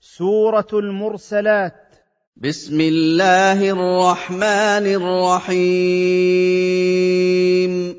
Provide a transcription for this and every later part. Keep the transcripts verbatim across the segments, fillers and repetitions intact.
سورة المرسلات. بسم الله الرحمن الرحيم.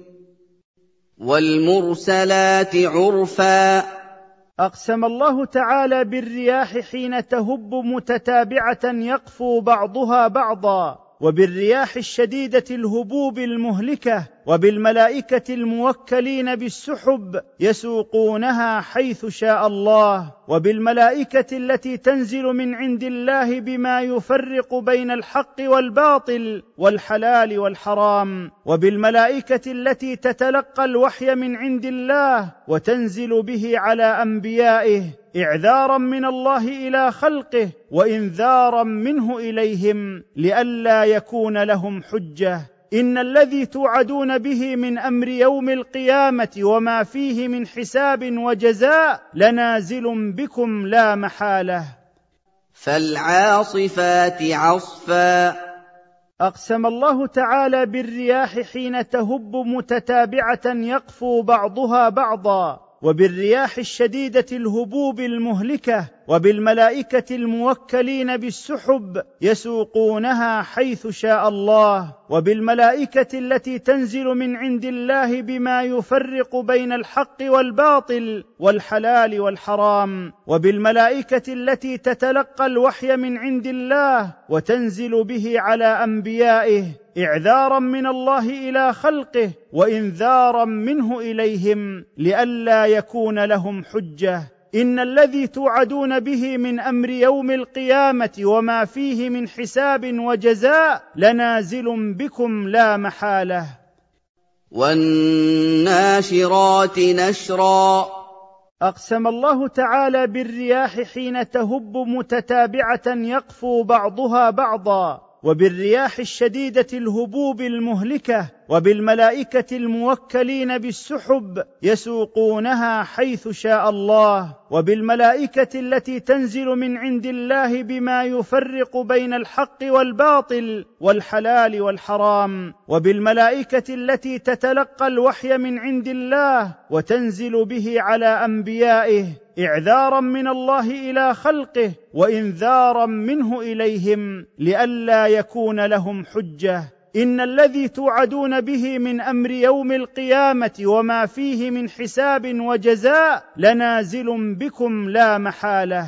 والمرسلات عرفا. أقسم الله تعالى بالرياح حين تهب متتابعة يقفو بعضها بعضا، وبالرياح الشديدة الهبوب المهلكة، وبالملائكة الموكلين بالسحب يسوقونها حيث شاء الله، وبالملائكة التي تنزل من عند الله بما يفرق بين الحق والباطل والحلال والحرام، وبالملائكة التي تتلقى الوحي من عند الله وتنزل به على أنبيائه إعذارا من الله إلى خلقه وإنذارا منه إليهم لئلا يكون لهم حجة. إن الذي توعدون به من أمر يوم القيامة وما فيه من حساب وجزاء لنازل بكم لا محالة. فالعاصفات عصفا. أقسم الله تعالى بالرياح حين تهب متتابعة يقفو بعضها بعضا، وبالرياح الشديدة الهبوب المهلكة، وبالملائكة الموكلين بالسحب يسوقونها حيث شاء الله، وبالملائكة التي تنزل من عند الله بما يفرق بين الحق والباطل والحلال والحرام، وبالملائكة التي تتلقى الوحي من عند الله وتنزل به على أنبيائه إعذارا من الله إلى خلقه وإنذارا منه إليهم لئلا يكون لهم حجة. إن الذي توعدون به من أمر يوم القيامة وما فيه من حساب وجزاء لنازل بكم لا محالة. والناشرات نشرا. أقسم الله تعالى بالرياح حين تهب متتابعة يقفو بعضها بعضا، وبالرياح الشديدة الهبوب المهلكة، وبالملائكة الموكلين بالسحب يسوقونها حيث شاء الله، وبالملائكة التي تنزل من عند الله بما يفرق بين الحق والباطل والحلال والحرام، وبالملائكة التي تتلقى الوحي من عند الله وتنزل به على أنبيائه إعذارا من الله إلى خلقه وإنذارا منه إليهم لئلا يكون لهم حجة. إن الذي توعدون به من أمر يوم القيامة وما فيه من حساب وجزاء لنازل بكم لا محالة.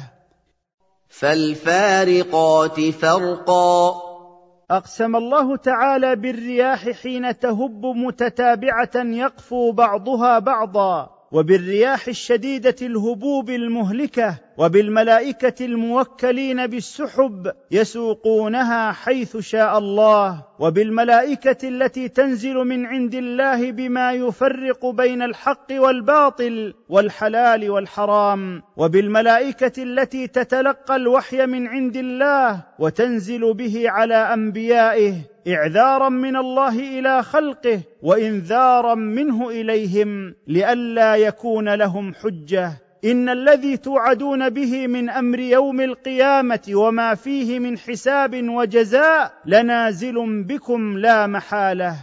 فالفارقات فرقا. أقسم الله تعالى بالرياح حين تهب متتابعة يقفو بعضها بعضا، وبالرياح الشديدة الهبوب المهلكة، وبالملائكة الموكلين بالسحب يسوقونها حيث شاء الله، وبالملائكة التي تنزل من عند الله بما يفرق بين الحق والباطل والحلال والحرام، وبالملائكة التي تتلقى الوحي من عند الله وتنزل به على أنبيائه إعذارا من الله إلى خلقه وإنذارا منه إليهم لئلا يكون لهم حجة. إن الذي توعدون به من أمر يوم القيامة وما فيه من حساب وجزاء لنازل بكم لا محالة.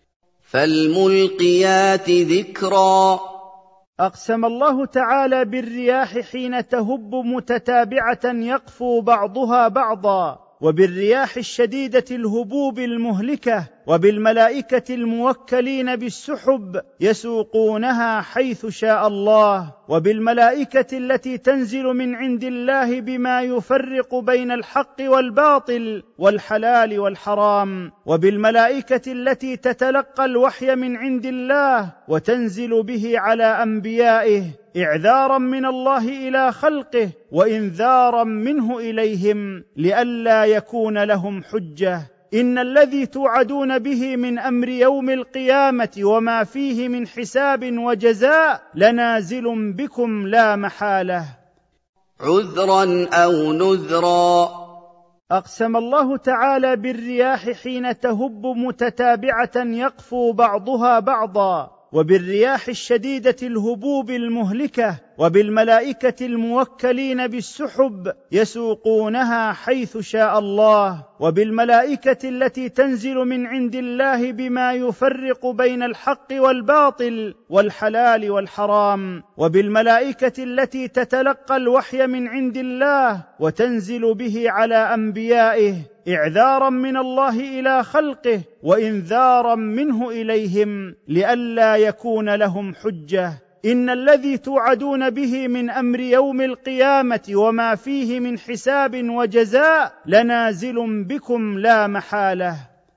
فالملقيات ذكرا. أقسم الله تعالى بالرياح حين تهب متتابعة يقفو بعضها بعضا، وبالرياح الشديدة الهبوب المهلكة، وبالملائكة الموكلين بالسحب يسوقونها حيث شاء الله، وبالملائكة التي تنزل من عند الله بما يفرق بين الحق والباطل والحلال والحرام، وبالملائكة التي تتلقى الوحي من عند الله وتنزل به على أنبيائه إعذارا من الله إلى خلقه وإنذارا منه إليهم لئلا يكون لهم حجة. إن الذي توعدون به من أمر يوم القيامة وما فيه من حساب وجزاء لنازل بكم لا محالة. عذرا أو نذرا. أقسم الله تعالى بالرياح حين تهب متتابعة يقفو بعضها بعضا، وبالرياح الشديدة الهبوب المهلكة، وبالملائكة الموكلين بالسحب يسوقونها حيث شاء الله، وبالملائكة التي تنزل من عند الله بما يفرق بين الحق والباطل والحلال والحرام، وبالملائكة التي تتلقى الوحي من عند الله وتنزل به على أنبيائه إعذارا من الله إلى خلقه وإنذارا منه إليهم لئلا يكون لهم حجة. إن الذي توعدون به من أمر يوم القيامة وما فيه من حساب وجزاء لنازل بكم لا محالة.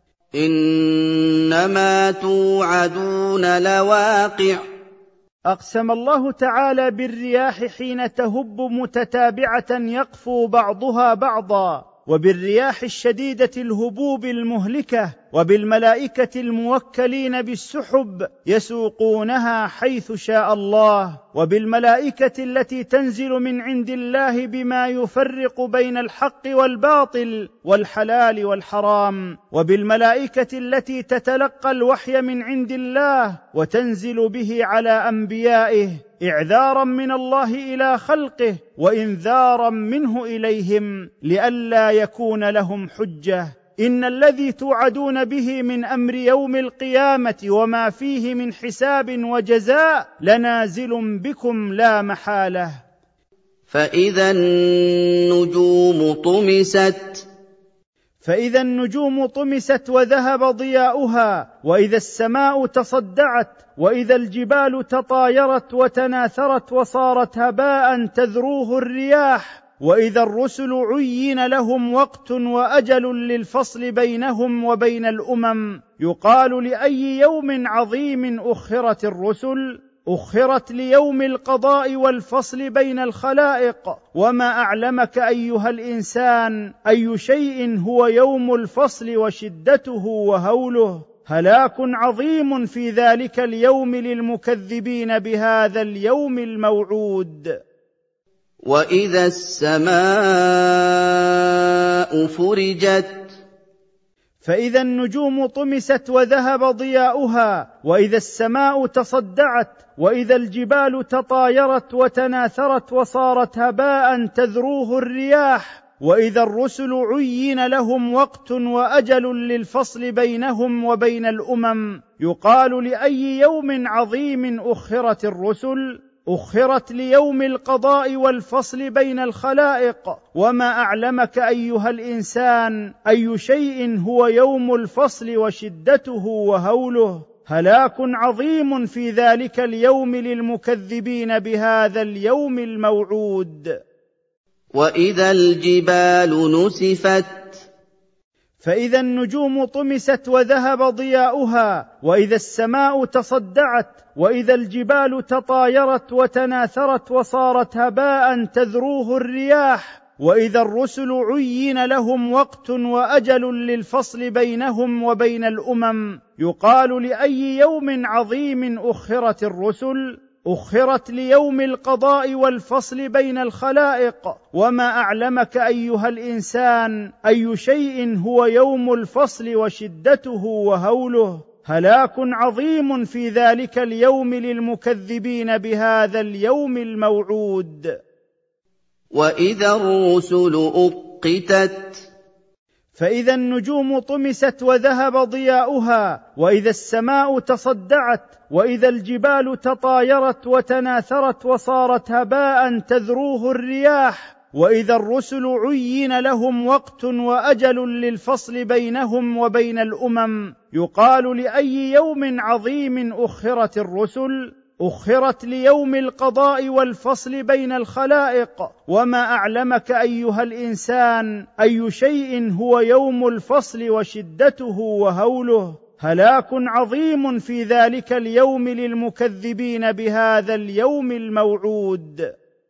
إنما توعدون لواقع. أقسم الله تعالى بالرياح حين تهب متتابعة يقفو بعضها بعضا، وبالرياح الشديدة الهبوب المهلكة، وبالملائكة الموكلين بالسحب يسوقونها حيث شاء الله، وبالملائكة التي تنزل من عند الله بما يفرق بين الحق والباطل والحلال والحرام، وبالملائكة التي تتلقى الوحي من عند الله وتنزل به على أنبيائه إعذارا من الله إلى خلقه وإنذارا منه إليهم لئلا يكون لهم حجة. إن الذي توعدون به من أمر يوم القيامة وما فيه من حساب وجزاء لنازل بكم لا محالة. فإذا النجوم طمست. فإذا النجوم طمست وذهب ضياؤها، وإذا السماء تصدعت، وإذا الجبال تطايرت وتناثرت وصارت هباء تذروه الرياح، وإذا الرسل عين لهم وقت وأجل للفصل بينهم وبين الأمم، يقال لأي يوم عظيم أخرت الرسل؟ أخرت ليوم القضاء والفصل بين الخلائق. وما أعلمك أيها الإنسان أي شيء هو يوم الفصل وشدته وهوله؟ هلاك عظيم في ذلك اليوم للمكذبين بهذا اليوم الموعود. وإذا السماء فرجت. فإذا النجوم طمست وذهب ضياؤها، وإذا السماء تصدعت، وإذا الجبال تطايرت وتناثرت وصارت هباء تذروه الرياح، وإذا الرسل عين لهم وقت وأجل للفصل بينهم وبين الأمم، يقال لأي يوم عظيم أخرت الرسل؟ أخرت ليوم القضاء والفصل بين الخلائق. وما أعلمك أيها الإنسان أي شيء هو يوم الفصل وشدته وهوله؟ هلاك عظيم في ذلك اليوم للمكذبين بهذا اليوم الموعود. وإذا الجبال نسفت. فإذا النجوم طمست وذهب ضياؤها، وإذا السماء تصدعت، وإذا الجبال تطايرت وتناثرت وصارت هباء تذروه الرياح، وإذا الرسل عين لهم وقت وأجل للفصل بينهم وبين الأمم، يقال لأي يوم عظيم أخرت الرسل؟ أخرت ليوم القضاء والفصل بين الخلائق. وما أعلمك أيها الإنسان أي شيء هو يوم الفصل وشدته وهوله؟ هلاك عظيم في ذلك اليوم للمكذبين بهذا اليوم الموعود. وإذا الرسل أقتت. فإذا النجوم طمست وذهب ضياؤها، وإذا السماء تصدعت، وإذا الجبال تطايرت وتناثرت وصارت هباء تذروه الرياح، وإذا الرسل عين لهم وقت وأجل للفصل بينهم وبين الأمم، يقال لأي يوم عظيم أخرت الرسل؟ أخرت ليوم القضاء والفصل بين الخلائق. وما أعلمك أيها الإنسان أي شيء هو يوم الفصل وشدته وهوله؟ هلاك عظيم في ذلك اليوم للمكذبين بهذا اليوم الموعود.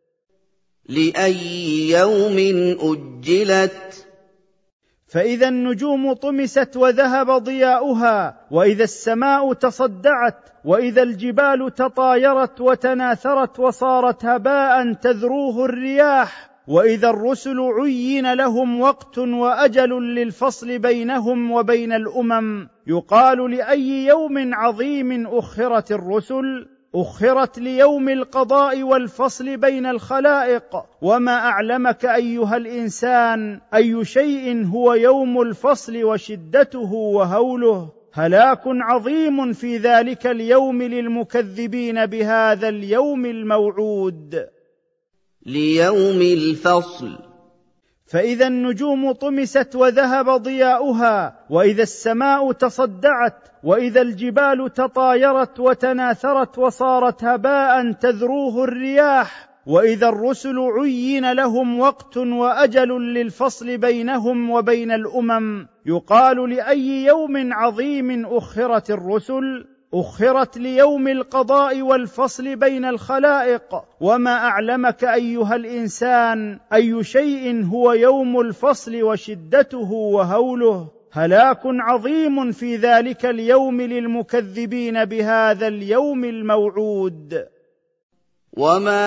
لأي يوم أجلت. فإذا النجوم طمست وذهب ضياؤها، وإذا السماء تصدعت، وإذا الجبال تطايرت وتناثرت وصارت هباء تذروه الرياح، وإذا الرسل عين لهم وقت وأجل للفصل بينهم وبين الأمم يقال لأي يوم عظيم أخرت الرسل؟ أخرت ليوم القضاء والفصل بين الخلائق. وما أعلمك أيها الإنسان أي شيء هو يوم الفصل وشدته وهوله؟ هلاك عظيم في ذلك اليوم للمكذبين بهذا اليوم الموعود. ليوم الفصل. فإذا النجوم طمست وذهب ضياؤها، وإذا السماء تصدعت، وإذا الجبال تطايرت وتناثرت وصارت هباء تذروه الرياح، وإذا الرسل عين لهم وقت وأجل للفصل بينهم وبين الأمم يقال لأي يوم عظيم أخرت الرسل؟ أخرت ليوم القضاء والفصل بين الخلائق. وما أعلمك أيها الإنسان أي شيء هو يوم الفصل وشدته وهوله؟ هلاك عظيم في ذلك اليوم للمكذبين بهذا اليوم الموعود. وما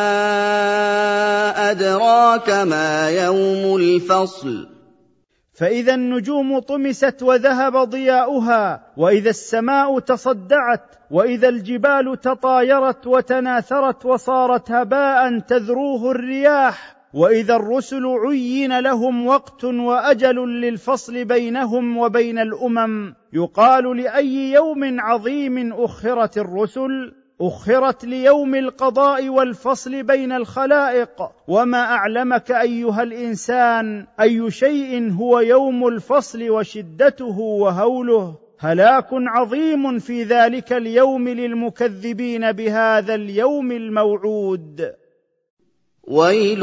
أدراك ما يوم الفصل. فإذا النجوم طمست وذهب ضياؤها، وإذا السماء تصدعت، وإذا الجبال تطايرت وتناثرت وصارت هباء تذروه الرياح، وإذا الرسل عين لهم وقت وأجل للفصل بينهم وبين الأمم يقال لأي يوم عظيم أخرت الرسل؟ أخرت ليوم القضاء والفصل بين الخلائق. وما أعلمك أيها الإنسان أي شيء هو يوم الفصل وشدته وهوله؟ هلاك عظيم في ذلك اليوم للمكذبين بهذا اليوم الموعود. ويل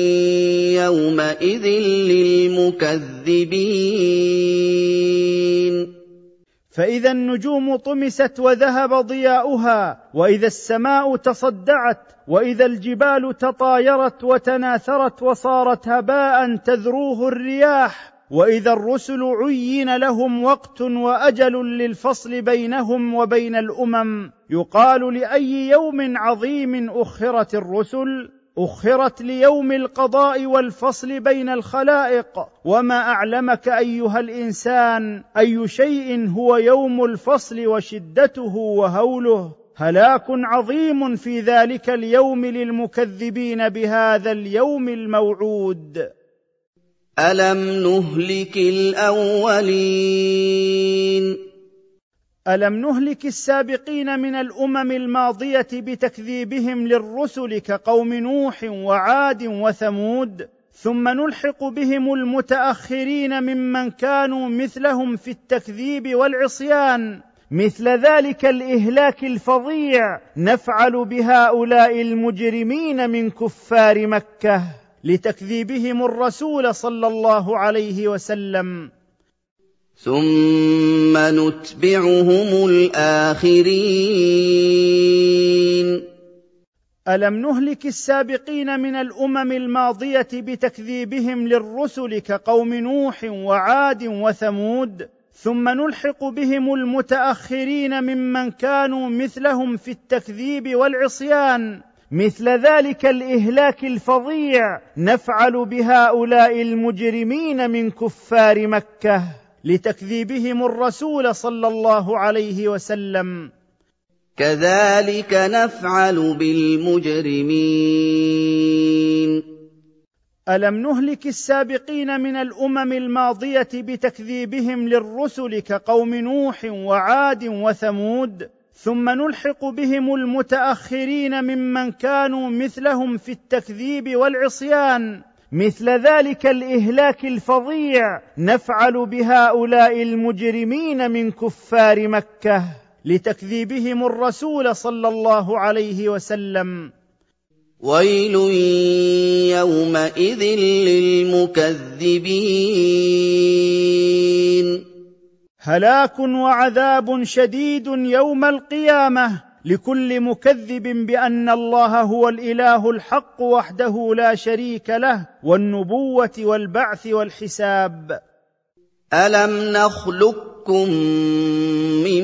يومئذ للمكذبين. فإذا النجوم طمست وذهب ضياؤها، وإذا السماء تصدعت، وإذا الجبال تطايرت وتناثرت وصارت هباء تذروه الرياح، وإذا الرسل عين لهم وقت وأجل للفصل بينهم وبين الأمم يقال لأي يوم عظيم أخرت الرسل؟ أخرت ليوم القضاء والفصل بين الخلائق. وما أعلمك أيها الإنسان أي شيء هو يوم الفصل وشدته وهوله؟ هلاك عظيم في ذلك اليوم للمكذبين بهذا اليوم الموعود. ألم نهلك الأولين. ألم نهلك السابقين من الأمم الماضية بتكذيبهم للرسل كقوم نوح وعاد وثمود، ثم نلحق بهم المتأخرين ممن كانوا مثلهم في التكذيب والعصيان. مثل ذلك الإهلاك الفظيع نفعل بهؤلاء المجرمين من كفار مكة لتكذيبهم الرسول صلى الله عليه وسلم. ثم نتبعهم الآخرين. ألم نهلك السابقين من الأمم الماضية بتكذيبهم للرسل كقوم نوح وعاد وثمود، ثم نلحق بهم المتأخرين ممن كانوا مثلهم في التكذيب والعصيان. مثل ذلك الإهلاك الفظيع نفعل بهؤلاء المجرمين من كفار مكة لتكذيبهم الرسول صلى الله عليه وسلم. كذلك نفعل بالمجرمين. ألم نهلك السابقين من الأمم الماضية بتكذيبهم للرسل كقوم نوح وعاد وثمود، ثم نلحق بهم المتأخرين ممن كانوا مثلهم في التكذيب والعصيان. مثل ذلك الإهلاك الفظيع نفعل بهؤلاء المجرمين من كفار مكة لتكذيبهم الرسول صلى الله عليه وسلم. ويل يومئذ للمكذبين. هلاك وعذاب شديد يوم القيامة لكل مكذب بأن الله هو الإله الحق وحده لا شريك له، والنبوة والبعث والحساب. ألم نخلقكم من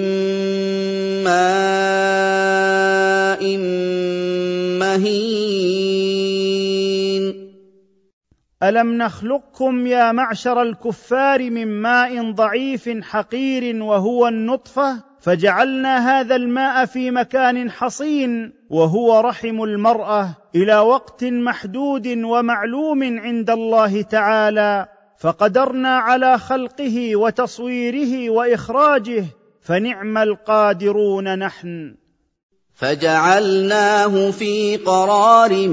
ماء مهين. ألم نخلقكم يا معشر الكفار من ماء ضعيف حقير وهو النطفة فجعلنا هذا الماء في مكان حصين وهو رحم المرأة إلى وقت محدود ومعلوم عند الله تعالى، فقدرنا على خلقه وتصويره وإخراجه فنعم القادرون نحن. فجعلناه في قرار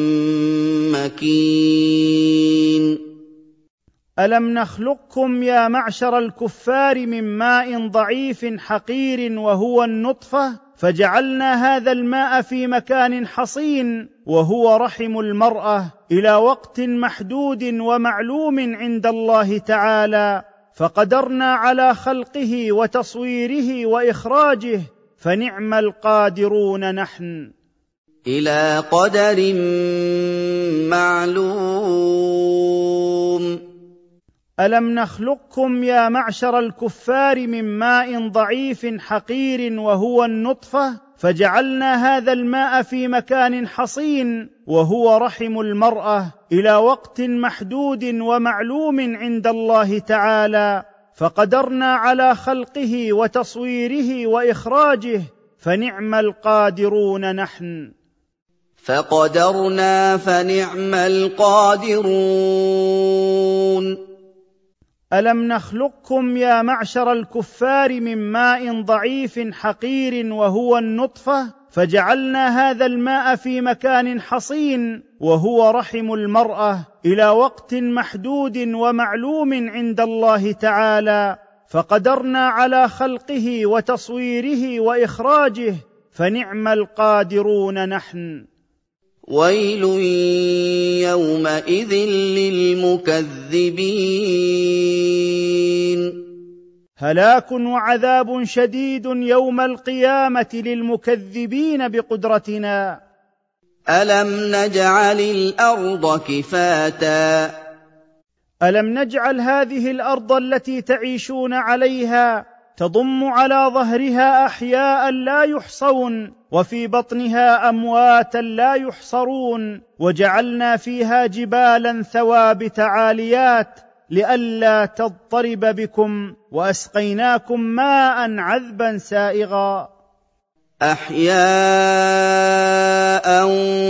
مكين. ألم نخلقكم يا معشر الكفار من ماء ضعيف حقير وهو النطفة فجعلنا هذا الماء في مكان حصين وهو رحم المرأة إلى وقت محدود ومعلوم عند الله تعالى، فقدرنا على خلقه وتصويره وإخراجه فنعم القادرون نحن. إلى قدر معلوم. ألم نخلقكم يا معشر الكفار من ماء ضعيف حقير وهو النطفة فجعلنا هذا الماء في مكان حصين وهو رحم المرأة إلى وقت محدود ومعلوم عند الله تعالى، فقدرنا على خلقه وتصويره وإخراجه فنعم القادرون نحن. فقدرنا فنعم القادرون. ألم نخلقكم يا معشر الكفار من ماء ضعيف حقير وهو النطفة فجعلنا هذا الماء في مكان حصين وهو رحم المرأة إلى وقت محدود ومعلوم عند الله تعالى، فقدرنا على خلقه وتصويره وإخراجه فنعم القادرون نحن. ويل يومئذ للمكذبين. هلاك وعذاب شديد يوم القيامة للمكذبين بقدرتنا. ألم نجعل الأرض كفاتا. ألم نجعل هذه الأرض التي تعيشون عليها تضم على ظهرها أحياء لا يحصون وفي بطنها أمواتا لا يحصرون، وجعلنا فيها جبالا ثوابت عاليات لئلا تضطرب بكم، وأسقيناكم ماء عذبا سائغا. أحياء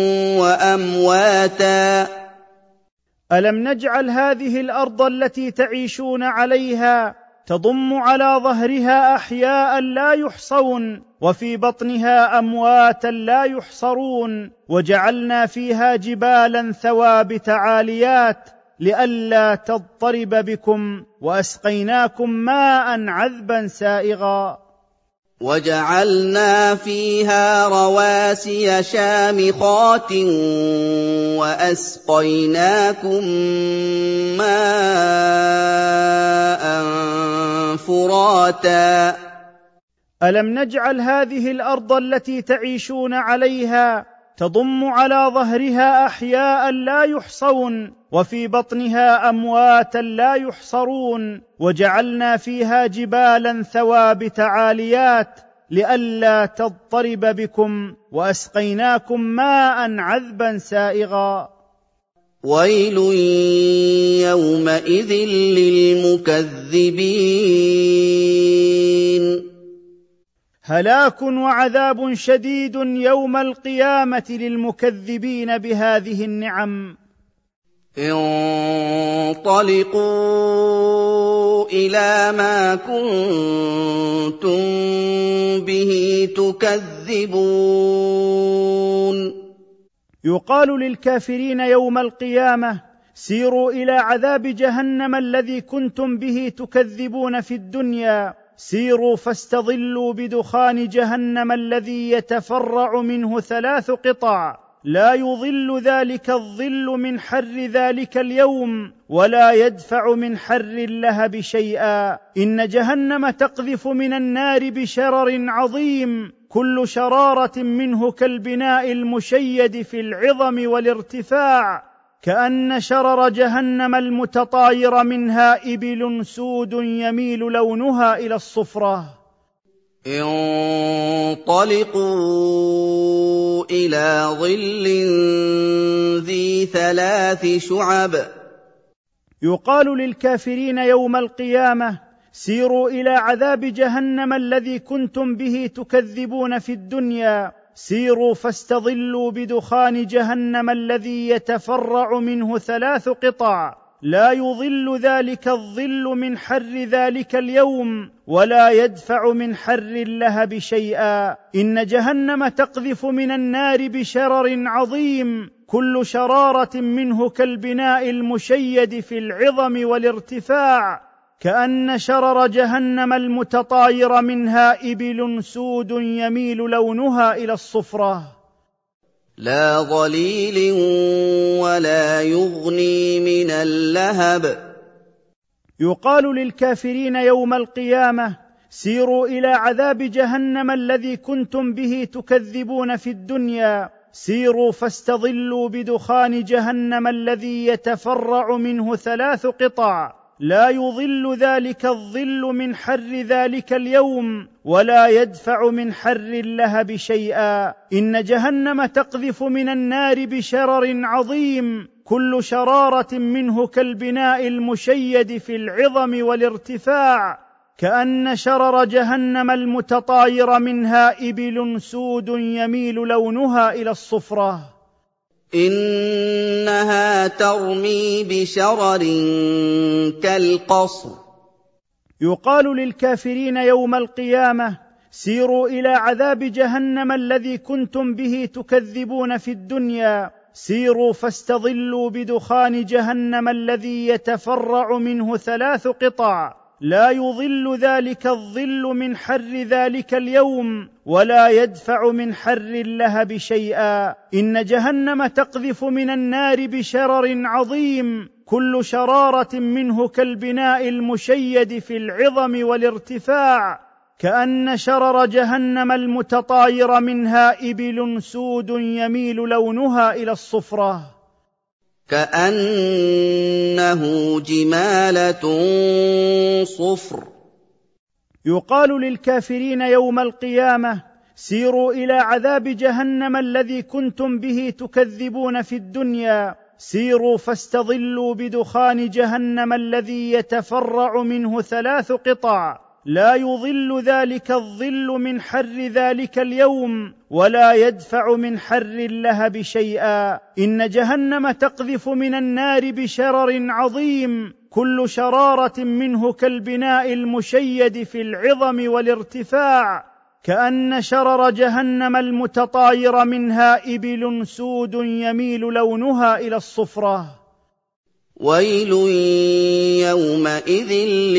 وأمواتا. ألم نجعل هذه الأرض التي تعيشون عليها تضم على ظهرها أحياء لا يحصون وفي بطنها أمواتا لا يحصرون، وجعلنا فيها جبالا ثوابت عاليات لئلا تضطرب بكم، وأسقيناكم ماء عذبا سائغا. وجعلنا فيها رواسي شامخات وأسقيناكم ماء فراتا. ألم نجعل هذه الأرض التي تعيشون عليها تضم على ظهرها أحياء لا يحصون وفي بطنها أمواتا لا يحصرون، وجعلنا فيها جبالا ثوابت عاليات لئلا تضطرب بكم، وأسقيناكم ماء عذبا سائغا. ويل يومئذ للمكذبين. هلاك وعذاب شديد يوم القيامة للمكذبين بهذه النعم. انطلقوا إلى ما كنتم به تكذبون. يقال للكافرين يوم القيامة: سيروا إلى عذاب جهنم الذي كنتم به تكذبون في الدنيا، سيروا فاستظلوا بدخان جهنم الذي يتفرع منه ثلاث قطع، لا يظل ذلك الظل من حر ذلك اليوم ولا يدفع من حر اللهب شيئا. إن جهنم تقذف من النار بشرر عظيم، كل شرارة منه كالبناء المشيد في العظم والارتفاع، كأن شرر جهنم المتطاير منها إبل سود يميل لونها إلى الصفرة. انطلقوا إلى ظل ذي ثلاث شعب يقال للكافرين يوم القيامة: سيروا إلى عذاب جهنم الذي كنتم به تكذبون في الدنيا، سيروا فاستظلوا بدخان جهنم الذي يتفرع منه ثلاث قطع، لا يظل ذلك الظل من حر ذلك اليوم، ولا يدفع من حر اللهب شيئا. إن جهنم تقذف من النار بشرر عظيم، كل شرارة منه كالبناء المشيد في العظم والارتفاع، كأن شرر جهنم المتطاير منها إبل سود يميل لونها إلى الصفرة، لا ظليل ولا يغني من اللهب. يقال للكافرين يوم القيامة: سيروا إلى عذاب جهنم الذي كنتم به تكذبون في الدنيا، سيروا فاستظلوا بدخان جهنم الذي يتفرع منه ثلاث قطع، لا يظل ذلك الظل من حر ذلك اليوم، ولا يدفع من حر اللهب شيئا. إن جهنم تقذف من النار بشرر عظيم، كل شرارة منه كالبناء المشيد في العظم والارتفاع، كأن شرر جهنم المتطاير منها إبل سود يميل لونها إلى الصفرة، إنها ترمي بشرر كالقصر. يقال للكافرين يوم القيامة: سيروا إلى عذاب جهنم الذي كنتم به تكذبون في الدنيا، سيروا فاستظلوا بدخان جهنم الذي يتفرع منه ثلاث قطع، لا يظل ذلك الظل من حر ذلك اليوم، ولا يدفع من حر اللهب شيئا. إن جهنم تقذف من النار بشرر عظيم، كل شرارة منه كالبناء المشيد في العظم والارتفاع، كأن شرر جهنم المتطاير منها إبل سود يميل لونها إلى الصفرة، كأنه جمالة صفر. يقال للكافرين يوم القيامة: سيروا إلى عذاب جهنم الذي كنتم به تكذبون في الدنيا، سيروا فاستظلوا بدخان جهنم الذي يتفرع منه ثلاث قطع، لا يظل ذلك الظل من حر ذلك اليوم، ولا يدفع من حر اللهب شيئا. إن جهنم تقذف من النار بشرر عظيم، كل شرارة منه كالبناء المشيد في العظم والارتفاع، كأن شرر جهنم المتطاير منها إبل سود يميل لونها إلى الصفرة، ويل يومئذ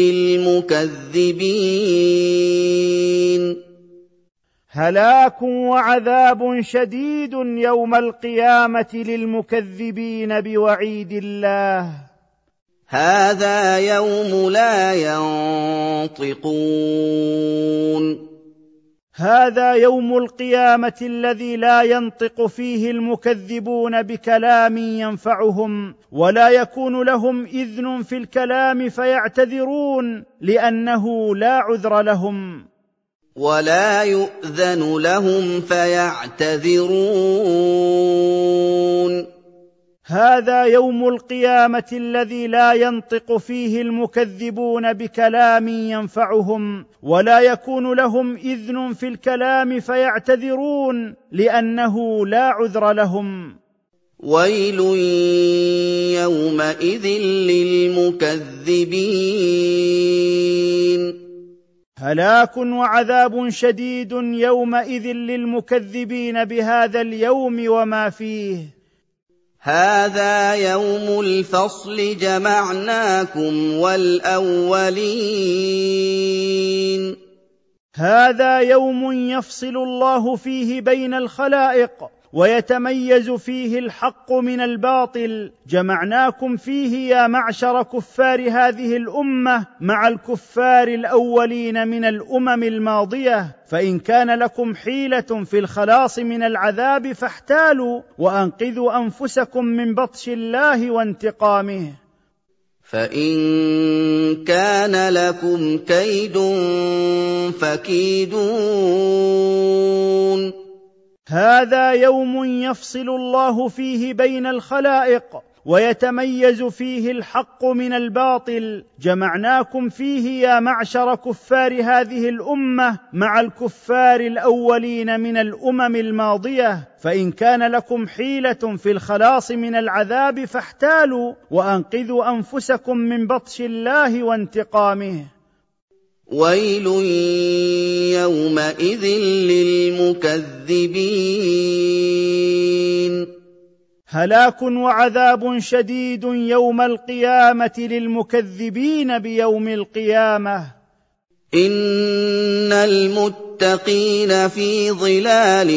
للمكذبين. هلاك وعذاب شديد يوم القيامة للمكذبين بوعيد الله. هذا يوم لا ينطقون. هذا يوم القيامة الذي لا ينطق فيه المكذبون بكلام ينفعهم، ولا يكون لهم إذن في الكلام فيعتذرون، لأنه لا عذر لهم، ولا يؤذن لهم فيعتذرون. هذا يوم القيامة الذي لا ينطق فيه المكذبون بكلام ينفعهم، ولا يكون لهم إذن في الكلام فيعتذرون، لأنه لا عذر لهم. ويل يومئذ للمكذبين. هلاك وعذاب شديد يومئذ للمكذبين بهذا اليوم وما فيه. هذا يوم الفصل جمعناكم والأولين. هذا يوم يفصل الله فيه بين الخلائق، ويتميز فيه الحق من الباطل. جمعناكم فيه يا معشر كفار هذه الأمة مع الكفار الأولين من الأمم الماضية، فإن كان لكم حيلة في الخلاص من العذاب فاحتالوا، وأنقذوا أنفسكم من بطش الله وانتقامه. فإن كان لكم كيد فكيدون. هذا يوم يفصل الله فيه بين الخلائق، ويتميز فيه الحق من الباطل، جمعناكم فيه يا معشر كفار هذه الأمة مع الكفار الأولين من الأمم الماضية، فإن كان لكم حيلة في الخلاص من العذاب فاحتالوا وأنقذوا أنفسكم من بطش الله وانتقامه. ويل يومئذ للمكذبين. هلاك وعذاب شديد يوم القيامة للمكذبين بيوم القيامة. إن المتقين في ظلال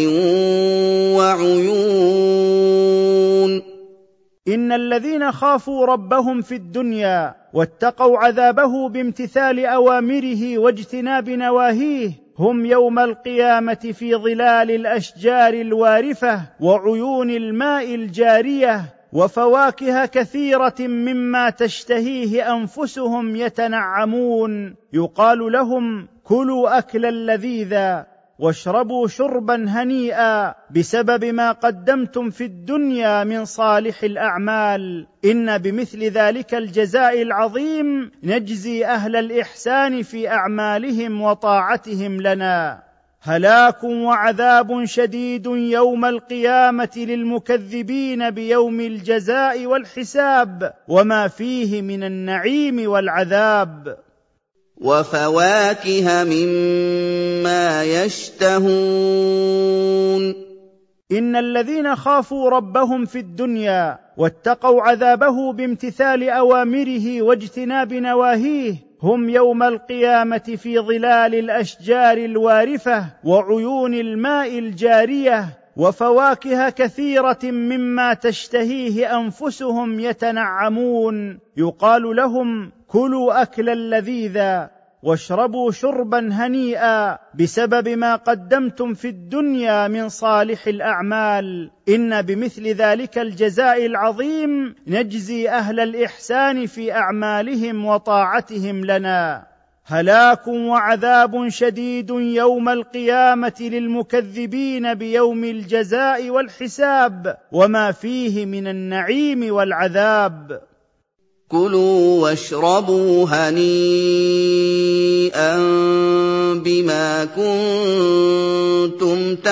وعيون. إن الذين خافوا ربهم في الدنيا واتقوا عذابه بامتثال أوامره واجتناب نواهيه هم يوم القيامة في ظلال الأشجار الوارفة وعيون الماء الجارية وفواكه كثيرة مما تشتهيه أنفسهم يتنعمون، يقال لهم كلوا أكلا لذيذا واشربوا شربا هنيئا بسبب ما قدمتم في الدنيا من صالح الأعمال، إن بمثل ذلك الجزاء العظيم نجزي أهل الإحسان في أعمالهم وطاعتهم لنا. هلاك وعذاب شديد يوم القيامة للمكذبين بيوم الجزاء والحساب وما فيه من النعيم والعذاب. وفواكه مما يشتهون. إن الذين خافوا ربهم في الدنيا واتقوا عذابه بامتثال أوامره واجتناب نواهيه هم يوم القيامة في ظلال الأشجار الوارفة وعيون الماء الجارية وفواكه كثيرة مما تشتهيه أنفسهم يتنعمون، يقال لهم كلوا أكلا لذيذا واشربوا شربا هنيئا بسبب ما قدمتم في الدنيا من صالح الأعمال، إن بمثل ذلك الجزاء العظيم نجزي أهل الإحسان في أعمالهم وطاعتهم لنا. هلاك وعذاب شديد يوم القيامة للمكذبين بيوم الجزاء والحساب وما فيه من النعيم والعذاب. كلوا واشربوا هنيئا بما كنتم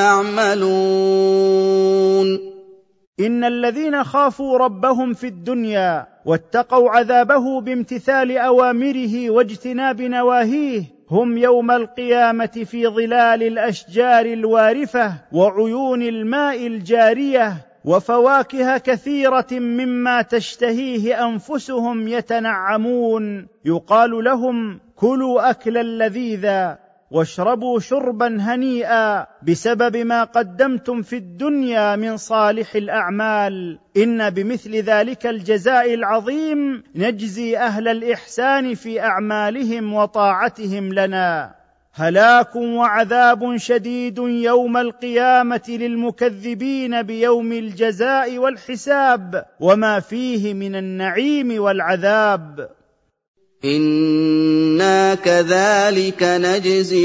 تعملون. إن الذين خافوا ربهم في الدنيا واتقوا عذابه بامتثال أوامره واجتناب نواهيه هم يوم القيامة في ظلال الأشجار الوارفة وعيون الماء الجارية وفواكه كثيرة مما تشتهيه أنفسهم يتنعمون، يقال لهم كلوا أكلا لذيذا واشربوا شربا هنيئا بسبب ما قدمتم في الدنيا من صالح الأعمال، إن بمثل ذلك الجزاء العظيم نجزي أهل الإحسان في أعمالهم وطاعتهم لنا. هلاك وعذاب شديد يوم القيامة للمكذبين بيوم الجزاء والحساب وما فيه من النعيم والعذاب. إنا كذلك نجزي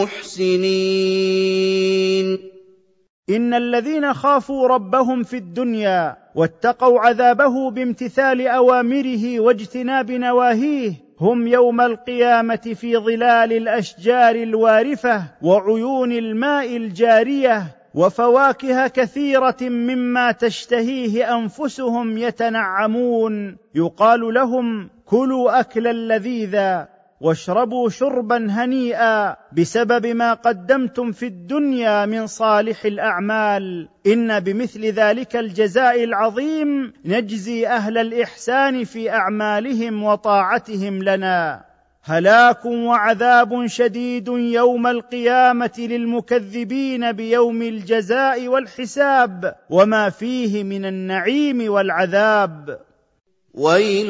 المحسنين. إن الذين خافوا ربهم في الدنيا واتقوا عذابه بامتثال أوامره واجتناب نواهيه هم يوم القيامة في ظلال الأشجار الوارفة وعيون الماء الجارية وفواكه كثيرة مما تشتهيه أنفسهم يتنعمون، يقال لهم كلوا أكلا لذيذا واشربوا شربا هنيئا بسبب ما قدمتم في الدنيا من صالح الأعمال، إن بمثل ذلك الجزاء العظيم نجزي أهل الإحسان في أعمالهم وطاعتهم لنا. هلاك وعذاب شديد يوم القيامة للمكذبين بيوم الجزاء والحساب وما فيه من النعيم والعذاب. ويل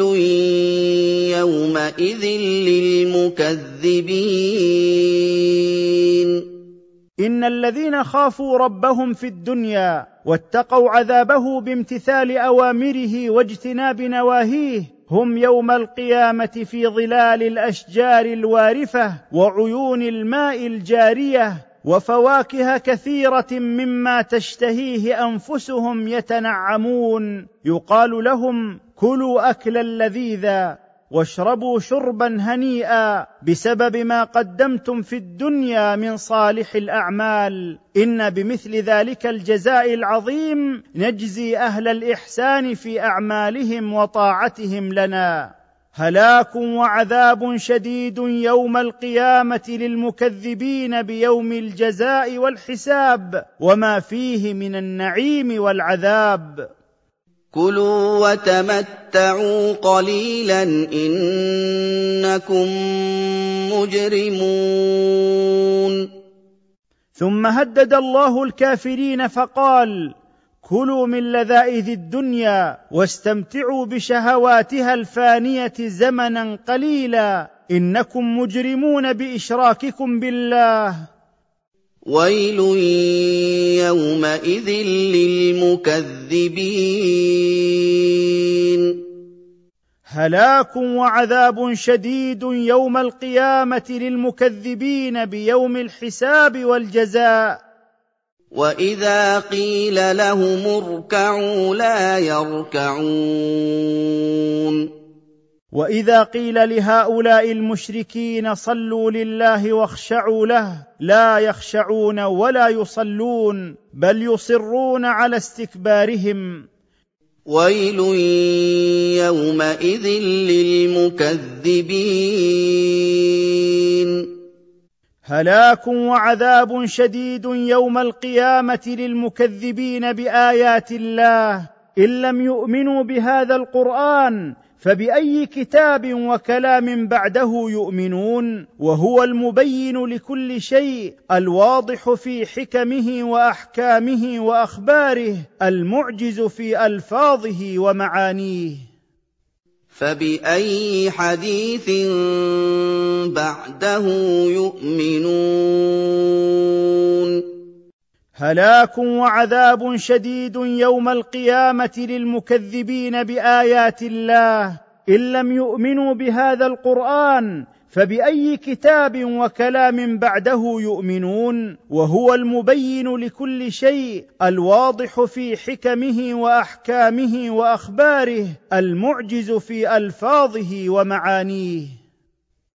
يومئذ للمكذبين. إن الذين خافوا ربهم في الدنيا واتقوا عذابه بامتثال أوامره واجتناب نواهيه هم يوم القيامة في ظلال الأشجار الوارفة وعيون الماء الجارية وفواكه كثيرة مما تشتهيه أنفسهم يتنعمون، يقال لهم: كلوا أكلا لذيذا واشربوا شربا هنيئا بسبب ما قدمتم في الدنيا من صالح الأعمال، إن بمثل ذلك الجزاء العظيم نجزي أهل الإحسان في أعمالهم وطاعتهم لنا. هلاك وعذاب شديد يوم القيامة للمكذبين بيوم الجزاء والحساب وما فيه من النعيم والعذاب. كلوا وتمتعوا قليلا إنكم مجرمون. ثم هدد الله الكافرين فقال: كلوا من لذائذ الدنيا واستمتعوا بشهواتها الفانية زمنا قليلا إنكم مجرمون بإشراككم بالله. ويل يومئذ للمكذبين. هلاك وعذاب شديد يوم القيامة للمكذبين بيوم الحساب والجزاء. وإذا قيل لهم اركعوا لا يركعون. وإذا قيل لهؤلاء المشركين صلوا لله واخشعوا له لا يخشعون ولا يصلون، بل يصرون على استكبارهم. ويل يومئذ للمكذبين. هلاك وعذاب شديد يوم القيامة للمكذبين بآيات الله، إن لم يؤمنوا بهذا القرآن فبأي كتاب وكلام بعده يؤمنون، وهو المبين لكل شيء، الواضح في حكمه وأحكامه وأخباره، المعجز في ألفاظه ومعانيه. فبأي حديث بعده يؤمنون. هلاك وعذاب شديد يوم القيامة للمكذبين بآيات الله، إن لم يؤمنوا بهذا القرآن فبأي كتاب وكلام بعده يؤمنون، وهو المبين لكل شيء، الواضح في حكمه وأحكامه وأخباره، المعجز في ألفاظه ومعانيه.